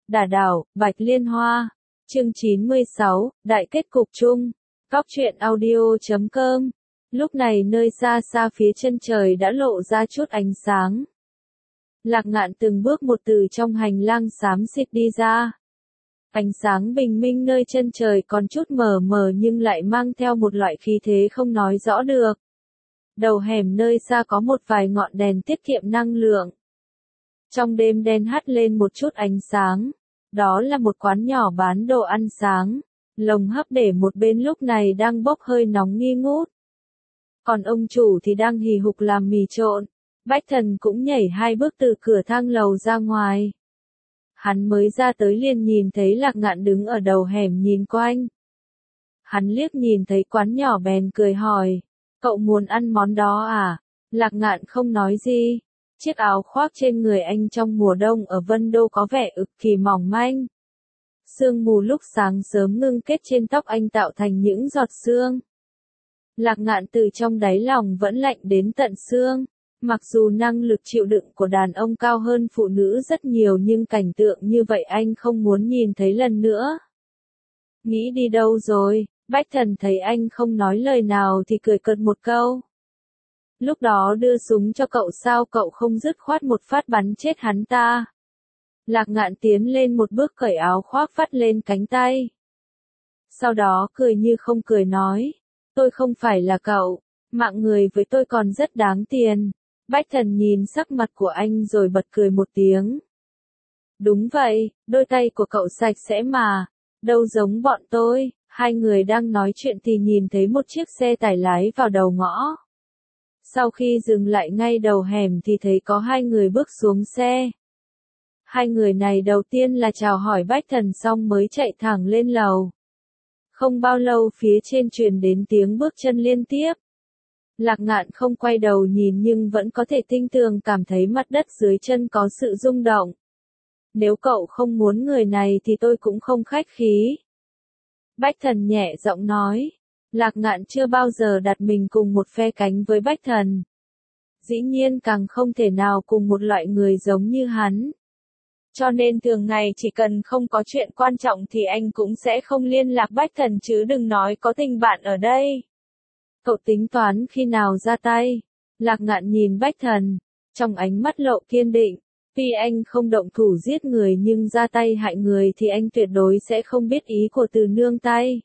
Đả đảo, Bạch Liên Hoa. Chương 96, Đại kết cục chung. Góc truyện audio.com. Lúc này nơi xa xa phía chân trời đã lộ ra chút ánh sáng. Lạc Ngạn từng bước một từ trong hành lang xám xịt đi ra. Ánh sáng bình minh nơi chân trời còn chút mờ mờ nhưng lại mang theo một loại khí thế không nói rõ được. Đầu hẻm nơi xa có một vài ngọn đèn tiết kiệm năng lượng. Trong đêm đen hắt lên một chút ánh sáng. Đó là một quán nhỏ bán đồ ăn sáng. Lồng hấp để một bên lúc này đang bốc hơi nóng nghi ngút. Còn ông chủ thì đang hì hục làm mì trộn. Bách Thần cũng nhảy 2 bước từ cửa thang lầu ra ngoài. Hắn mới ra tới liền nhìn thấy Lạc Ngạn đứng ở đầu hẻm nhìn quanh. Hắn liếc nhìn thấy quán nhỏ bèn cười hỏi. Cậu muốn ăn món đó à? Lạc Ngạn không nói gì. Chiếc áo khoác trên người anh trong mùa đông ở Vân Đô có vẻ cực kỳ mỏng manh. Sương mù lúc sáng sớm ngưng kết trên tóc anh tạo thành những giọt sương. Lạc Ngạn từ trong đáy lòng vẫn lạnh đến tận xương. Mặc dù năng lực chịu đựng của đàn ông cao hơn phụ nữ rất nhiều nhưng cảnh tượng như vậy anh không muốn nhìn thấy lần nữa. Nghĩ đi đâu rồi? Bách Thần thấy anh không nói lời nào thì cười cợt một câu. Lúc đó đưa súng cho cậu sao cậu không dứt khoát một phát bắn chết hắn ta. Lạc Ngạn tiến lên một bước cởi áo khoác vắt lên cánh tay. Sau đó cười như không cười nói. Tôi không phải là cậu. Mạng người với tôi còn rất đáng tiền. Bách Thần nhìn sắc mặt của anh rồi bật cười một tiếng. Đúng vậy, đôi tay của cậu sạch sẽ mà. Đâu giống bọn tôi. Hai người đang nói chuyện thì nhìn thấy một chiếc xe tải lái vào đầu ngõ. Sau khi dừng lại ngay đầu hẻm thì thấy có 2 người bước xuống xe. 2 người này đầu tiên là chào hỏi Bách Thần xong mới chạy thẳng lên lầu. Không bao lâu phía trên truyền đến tiếng bước chân liên tiếp. Lạc Ngạn không quay đầu nhìn nhưng vẫn có thể tinh tường cảm thấy mặt đất dưới chân có sự rung động. Nếu cậu không muốn người này thì tôi cũng không khách khí. Bách Thần nhẹ giọng nói. Lạc Ngạn chưa bao giờ đặt mình cùng một phe cánh với Bách Thần. Dĩ nhiên càng không thể nào cùng một loại người giống như hắn. Cho nên thường ngày chỉ cần không có chuyện quan trọng thì anh cũng sẽ không liên lạc Bách Thần chứ đừng nói có tình bạn ở đây. Cậu tính toán khi nào ra tay? Lạc Ngạn nhìn Bách Thần, trong ánh mắt lộ kiên định. Tuy anh không động thủ giết người nhưng ra tay hại người thì anh tuyệt đối sẽ không biết ý của từ nương tay.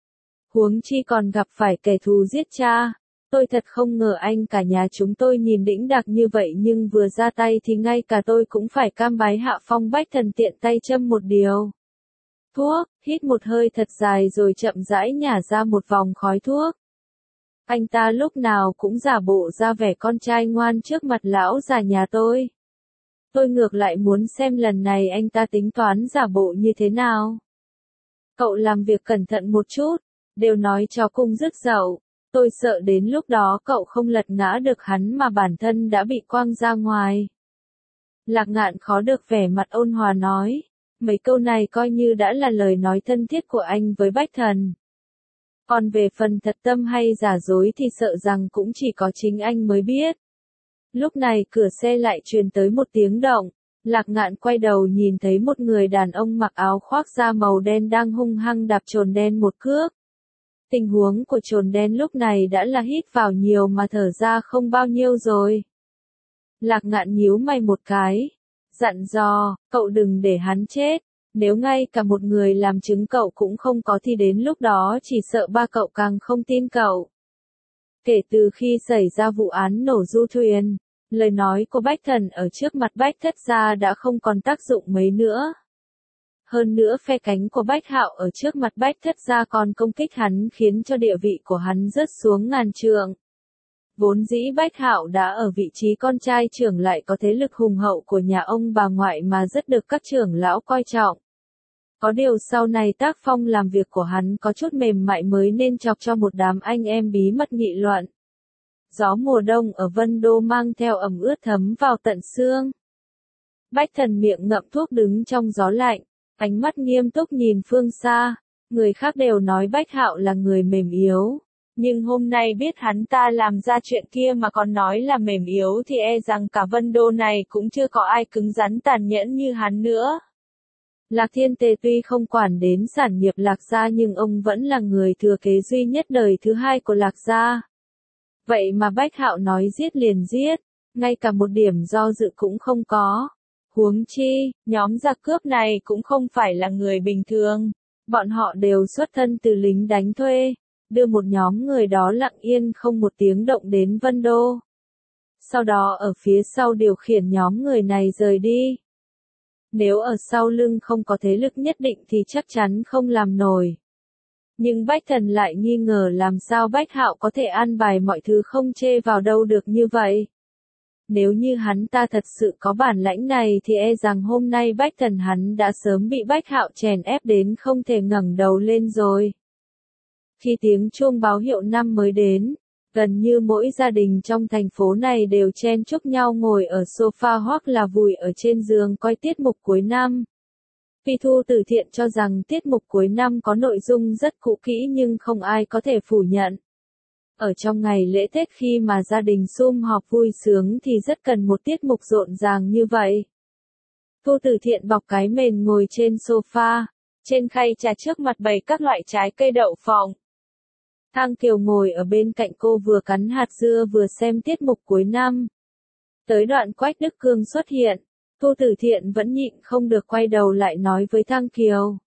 Huống chi còn gặp phải kẻ thù giết cha. Tôi thật không ngờ anh cả nhà chúng tôi nhìn đĩnh đạc như vậy nhưng vừa ra tay thì ngay cả tôi cũng phải cam bái hạ phong. Bách Thần tiện tay châm một điều thuốc, hít một hơi thật dài rồi chậm rãi nhả ra một vòng khói thuốc. Anh ta lúc nào cũng giả bộ ra vẻ con trai ngoan trước mặt lão già nhà tôi. Tôi ngược lại muốn xem lần này anh ta tính toán giả bộ như thế nào. Cậu làm việc cẩn thận một chút, đều nói cho cung rước dậu. Tôi sợ đến lúc đó cậu không lật ngã được hắn mà bản thân đã bị quăng ra ngoài. Lạc Ngạn khó được vẻ mặt ôn hòa nói. Mấy câu này coi như đã là lời nói thân thiết của anh với Bách Thần. Còn về phần thật tâm hay giả dối thì sợ rằng cũng chỉ có chính anh mới biết. Lúc này cửa xe lại truyền tới một tiếng động. Lạc Ngạn quay đầu nhìn thấy một người đàn ông mặc áo khoác da màu đen đang hung hăng đạp chồn đen một cước. Tình huống của chồn đen lúc này đã là hít vào nhiều mà thở ra không bao nhiêu rồi. Lạc Ngạn nhíu mày một cái. Dặn dò, cậu đừng để hắn chết. Nếu ngay cả một người làm chứng cậu cũng không có thì đến lúc đó chỉ sợ ba cậu càng không tin cậu. Kể từ khi xảy ra vụ án nổ du thuyền, lời nói của Bách Thần ở trước mặt Bách Thất gia đã không còn tác dụng mấy nữa. Hơn nữa phe cánh của Bách Hạo ở trước mặt Bách Thất gia còn công kích hắn khiến cho địa vị của hắn rớt xuống ngàn trượng. Vốn dĩ Bách Hạo đã ở vị trí con trai trưởng lại có thế lực hùng hậu của nhà ông bà ngoại mà rất được các trưởng lão coi trọng. Có điều sau này tác phong làm việc của hắn có chút mềm mại mới nên chọc cho một đám anh em bí mật nghị luận. Gió mùa đông ở Vân Đô mang theo ẩm ướt thấm vào tận xương. Bách Thần miệng ngậm thuốc đứng trong gió lạnh, ánh mắt nghiêm túc nhìn phương xa. Người khác đều nói Bách Hạo là người mềm yếu. Nhưng hôm nay biết hắn ta làm ra chuyện kia mà còn nói là mềm yếu thì e rằng cả Vân Đô này cũng chưa có ai cứng rắn tàn nhẫn như hắn nữa. Lạc Thiên Tề tuy không quản đến sản nghiệp Lạc gia nhưng ông vẫn là người thừa kế duy nhất đời thứ hai của Lạc gia. Vậy mà Bách Hạo nói giết liền giết, ngay cả một điểm do dự cũng không có. Huống chi, nhóm giặc cướp này cũng không phải là người bình thường. Bọn họ đều xuất thân từ lính đánh thuê, đưa một nhóm người đó lặng yên không một tiếng động đến Vân Đô. Sau đó ở phía sau điều khiển nhóm người này rời đi. Nếu ở sau lưng không có thế lực nhất định thì chắc chắn không làm nổi. Nhưng Bách Thần lại nghi ngờ làm sao Bách Hạo có thể an bài mọi thứ không chê vào đâu được như vậy. Nếu như hắn ta thật sự có bản lãnh này thì e rằng hôm nay Bách Thần hắn đã sớm bị Bách Hạo chèn ép đến không thể ngẩng đầu lên rồi. Khi tiếng chuông báo hiệu năm mới đến, gần như mỗi gia đình trong thành phố này đều chen chúc nhau ngồi ở sofa hoặc là vùi ở trên giường coi tiết mục cuối năm. Phi Thu từ thiện cho rằng tiết mục cuối năm có nội dung rất cũ kỹ nhưng không ai có thể phủ nhận. Ở trong ngày lễ Tết khi mà gia đình sum họp vui sướng thì rất cần một tiết mục rộn ràng như vậy. Thu từ thiện bọc cái mền ngồi trên sofa, trên khay trà trước mặt bày các loại trái cây đậu phộng. Thang Kiều ngồi ở bên cạnh cô vừa cắn hạt dưa vừa xem tiết mục cuối năm. Tới đoạn Quách Đức Cương xuất hiện, Thu từ thiện vẫn nhịn không được quay đầu lại nói với Thang Kiều.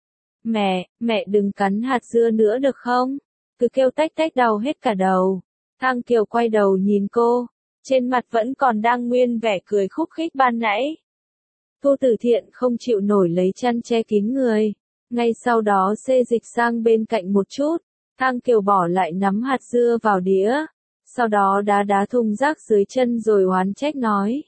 Mẹ đừng cắn hạt dưa nữa được không? Cứ kêu tách tách đau hết cả đầu. Thang Kiều quay đầu nhìn cô, trên mặt vẫn còn đang nguyên vẻ cười khúc khích ban nãy. Thu từ thiện không chịu nổi lấy chăn che kín người, ngay sau đó xê dịch sang bên cạnh một chút. Thang Kiều bỏ lại nắm hạt dưa vào đĩa, sau đó đá thùng rác dưới chân rồi oán trách nói.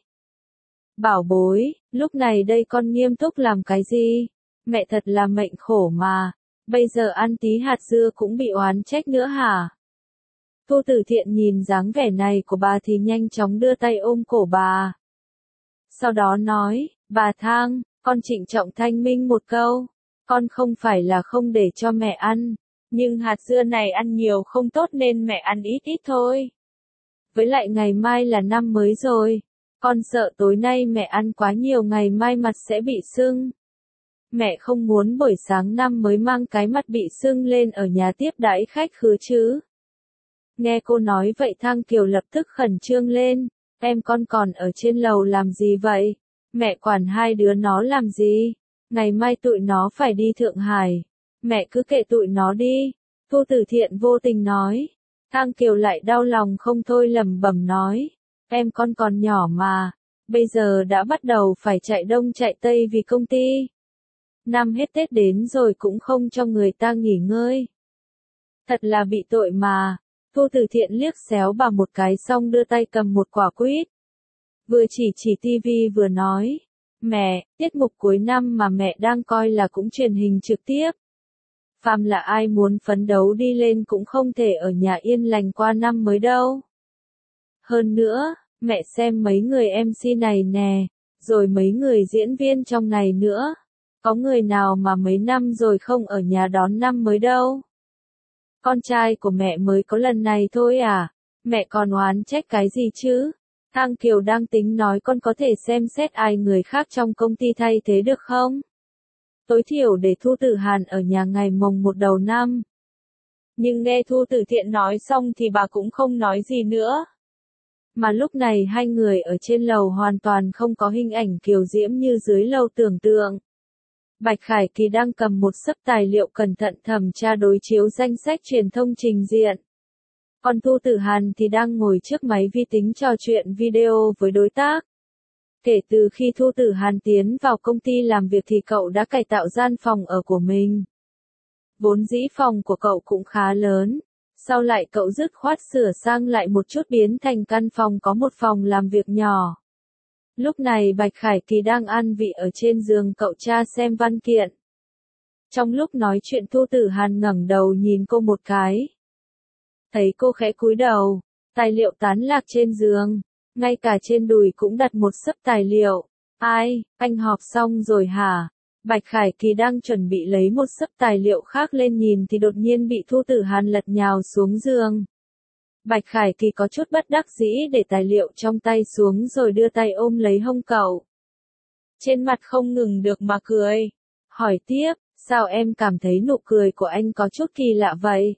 Bảo bối, lúc này đây con nghiêm túc làm cái gì? Mẹ thật là mệnh khổ mà, bây giờ ăn tí hạt dưa cũng bị oán trách nữa hả? Thu từ thiện nhìn dáng vẻ này của bà thì nhanh chóng đưa tay ôm cổ bà. Sau đó nói, bà Thang, con trịnh trọng thanh minh một câu, con không phải là không để cho mẹ ăn. Nhưng hạt dưa này ăn nhiều không tốt nên mẹ ăn ít ít thôi. Với lại ngày mai là năm mới rồi. Con sợ tối nay mẹ ăn quá nhiều ngày mai mặt sẽ bị sưng. Mẹ không muốn buổi sáng năm mới mang cái mặt bị sưng lên ở nhà tiếp đãi khách khứa chứ. Nghe cô nói vậy Thang Kiều lập tức khẩn trương lên. Em con còn ở trên lầu làm gì vậy? Mẹ quản hai đứa nó làm gì? Ngày mai tụi nó phải đi Thượng Hải. Mẹ cứ kệ tụi nó đi. Thu từ thiện vô tình nói. Thang Kiều lại đau lòng không thôi lẩm bẩm nói. Em con còn nhỏ mà. Bây giờ đã bắt đầu phải chạy đông chạy tây vì công ty. Năm hết Tết đến rồi cũng không cho người ta nghỉ ngơi. Thật là bị tội mà. Thu từ thiện liếc xéo bà một cái xong đưa tay cầm một quả quýt. Vừa chỉ tivi vừa nói. Mẹ, tiết mục cuối năm mà mẹ đang coi là cũng truyền hình trực tiếp. Phàm là ai muốn phấn đấu đi lên cũng không thể ở nhà yên lành qua năm mới đâu. Hơn nữa, mẹ xem mấy người MC này nè, rồi mấy người diễn viên trong này nữa. Có người nào mà mấy năm rồi không ở nhà đón năm mới đâu. Con trai của mẹ mới có lần này thôi à, mẹ còn oán trách cái gì chứ? Thang Kiều đang tính nói con có thể xem xét ai người khác trong công ty thay thế được không? Tối thiểu để Thu Tử Hàn ở nhà ngày mồng 1 đầu năm. Nhưng nghe Thu Tử Thiện nói xong thì bà cũng không nói gì nữa. Mà lúc này hai người ở trên lầu hoàn toàn không có hình ảnh kiều diễm như dưới lầu tưởng tượng. Bạch Khải Kỳ đang cầm một xấp tài liệu cẩn thận thẩm tra đối chiếu danh sách truyền thông trình diện. Còn Thu Tử Hàn thì đang ngồi trước máy vi tính trò chuyện video với đối tác. Kể từ khi Thu Tử Hàn tiến vào công ty làm việc thì cậu đã cải tạo gian phòng ở của mình. Vốn dĩ phòng của cậu cũng khá lớn, sau lại cậu dứt khoát sửa sang lại một chút biến thành căn phòng có một phòng làm việc nhỏ. Lúc này Bạch Khải Kỳ đang ăn vị ở trên giường cậu cha xem văn kiện. Trong lúc nói chuyện Thu Tử Hàn ngẩng đầu nhìn cô một cái. Thấy cô khẽ cúi đầu, tài liệu tán lạc trên giường. Ngay cả trên đùi cũng đặt một xấp tài liệu. Ai, anh họp xong rồi hả? Bạch Khải Kỳ đang chuẩn bị lấy một xấp tài liệu khác lên nhìn thì đột nhiên bị Thu Tử Hàn lật nhào xuống giường. Bạch Khải Kỳ có chút bất đắc dĩ để tài liệu trong tay xuống rồi đưa tay ôm lấy hông cậu. Trên mặt không ngừng được mà cười. hỏi tiếp, sao em cảm thấy nụ cười của anh có chút kỳ lạ vậy?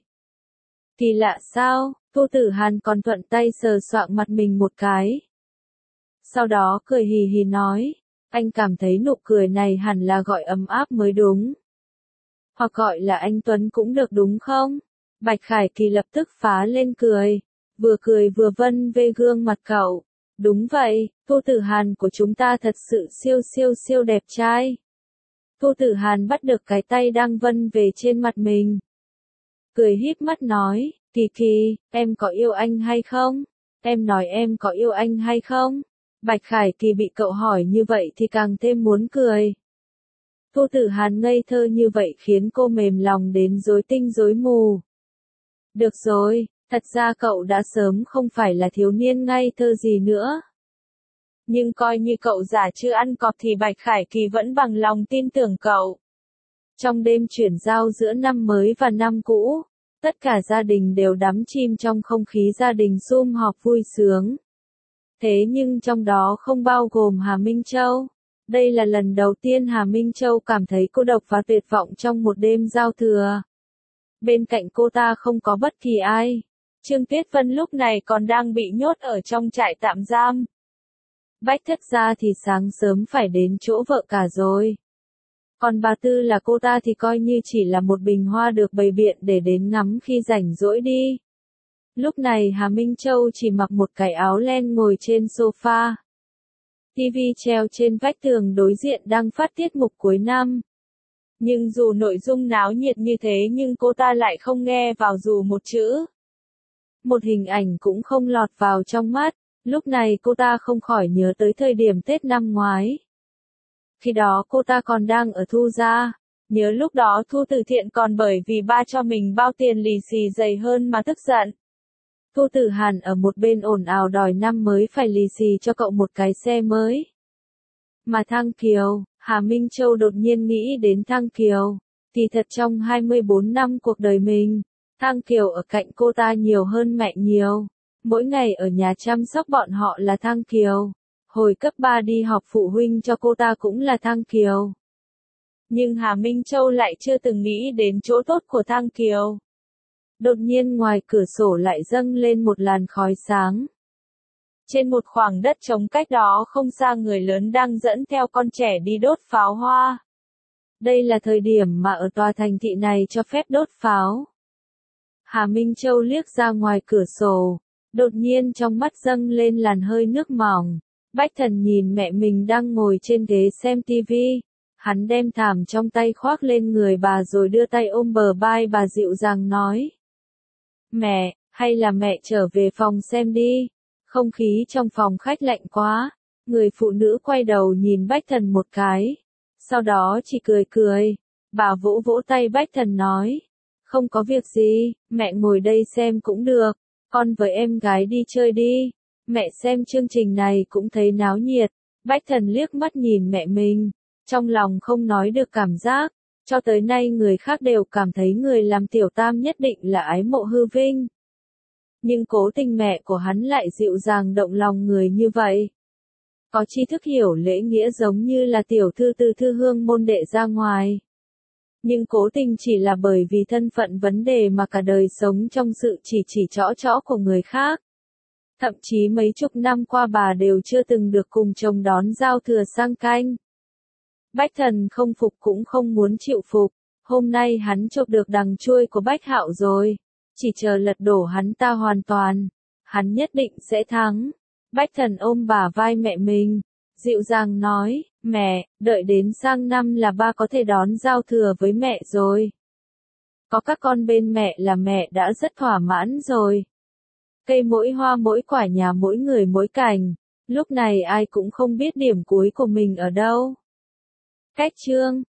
Kỳ lạ sao? Tô Tử Hàn còn thuận tay sờ soạng mặt mình một cái. Sau đó cười hì hì nói, anh cảm thấy nụ cười này hẳn là gọi ấm áp mới đúng. Hoặc gọi là anh Tuấn cũng được đúng không? Bạch Khải Kỳ lập tức phá lên cười vừa vân về gương mặt cậu. Đúng vậy, Tô Tử Hàn của chúng ta thật sự siêu đẹp trai. Tô Tử Hàn bắt được cái tay đang vân về trên mặt mình. Cười híp mắt nói, Kỳ Kỳ, em có yêu anh hay không? Em nói em có yêu anh hay không? Bạch Khải Kỳ bị cậu hỏi như vậy thì càng thêm muốn cười. Tô Tử Hàn ngây thơ như vậy khiến cô mềm lòng đến rối tinh rối mù. Được rồi, thật ra cậu đã sớm không phải là thiếu niên ngây thơ gì nữa. Nhưng coi như cậu giả chưa ăn cọp thì Bạch Khải Kỳ vẫn bằng lòng tin tưởng cậu. Trong đêm chuyển giao giữa năm mới và năm cũ, tất cả gia đình đều đắm chìm trong không khí gia đình sum họp vui sướng. Thế nhưng trong đó không bao gồm Hà Minh Châu. Đây là lần đầu tiên Hà Minh Châu cảm thấy cô độc và tuyệt vọng trong một đêm giao thừa. Bên cạnh cô ta không có bất kỳ ai. Trương Tuyết Vân lúc này còn đang bị nhốt ở trong trại tạm giam. Bách Thất gia thì sáng sớm phải đến chỗ vợ cả rồi. Còn bà Tư là cô ta thì coi như chỉ là một bình hoa được bày biện để đến ngắm khi rảnh rỗi đi. Lúc này Hà Minh Châu chỉ mặc một cái áo len ngồi trên sofa. TV treo trên vách tường đối diện đang phát tiết mục cuối năm. Nhưng dù nội dung náo nhiệt như thế nhưng cô ta lại không nghe vào dù một chữ. Một hình ảnh cũng không lọt vào trong mắt, lúc này cô ta không khỏi nhớ tới thời điểm Tết năm ngoái. Khi đó cô ta còn đang ở Thu gia, nhớ lúc đó Thu từ thiện còn bởi vì ba cho mình bao tiền lì xì dày hơn mà tức giận. Tô Tử Hàn ở một bên ồn ào đòi năm mới phải lì xì cho cậu một cái xe mới. Mà Thăng Kiều, Hà Minh Châu đột nhiên nghĩ đến Thăng Kiều, thì thật trong 24 năm cuộc đời mình, Thăng Kiều ở cạnh cô ta nhiều hơn mẹ nhiều. Mỗi ngày ở nhà chăm sóc bọn họ là Thăng Kiều. Hồi cấp 3 đi họp phụ huynh cho cô ta cũng là Thăng Kiều. Nhưng Hà Minh Châu lại chưa từng nghĩ đến chỗ tốt của Thăng Kiều. Đột nhiên ngoài cửa sổ lại dâng lên một làn khói sáng. Trên một khoảng đất trống cách đó không xa người lớn đang dẫn theo con trẻ đi đốt pháo hoa. Đây là thời điểm mà ở tòa thành thị này cho phép đốt pháo. Hà Minh Châu liếc ra ngoài cửa sổ, đột nhiên trong mắt dâng lên làn hơi nước mỏng. Bách Thần nhìn mẹ mình đang ngồi trên ghế xem tivi. Hắn đem thảm trong tay khoác lên người bà rồi đưa tay ôm bờ vai bà dịu dàng nói. Mẹ, hay là mẹ trở về phòng xem đi. Không khí trong phòng khách lạnh quá. Người phụ nữ quay đầu nhìn Bách Thần một cái. Sau đó chỉ cười. Bà vỗ vỗ tay Bách Thần nói. Không có việc gì, mẹ ngồi đây xem cũng được. Con với em gái đi chơi đi. Mẹ xem chương trình này cũng thấy náo nhiệt. Bách Thần liếc mắt nhìn mẹ mình. Trong lòng không nói được cảm giác. Cho tới nay người khác đều cảm thấy người làm tiểu tam nhất định là ái mộ hư vinh. Nhưng cố tình mẹ của hắn lại dịu dàng động lòng người như vậy. Có tri thức hiểu lễ nghĩa giống như là tiểu thư từ thư hương môn đệ ra ngoài. Nhưng cố tình chỉ là bởi vì thân phận vấn đề mà cả đời sống trong sự chỉ trõ của người khác. Thậm chí mấy chục năm qua bà đều chưa từng được cùng chồng đón giao thừa sang canh. Bách Thần không phục cũng không muốn chịu phục. Hôm nay hắn chộp được đằng chuôi của Bách Hạo rồi. Chỉ chờ lật đổ hắn ta hoàn toàn. Hắn nhất định sẽ thắng. Bách Thần ôm bả vai mẹ mình. Dịu dàng nói, mẹ, đợi đến sang năm là ba có thể đón giao thừa với mẹ rồi. Có các con bên mẹ là mẹ đã rất thỏa mãn rồi. Cây mỗi hoa mỗi quả nhà mỗi người mỗi cành. Lúc này ai cũng không biết điểm cuối của mình ở đâu. Cách chương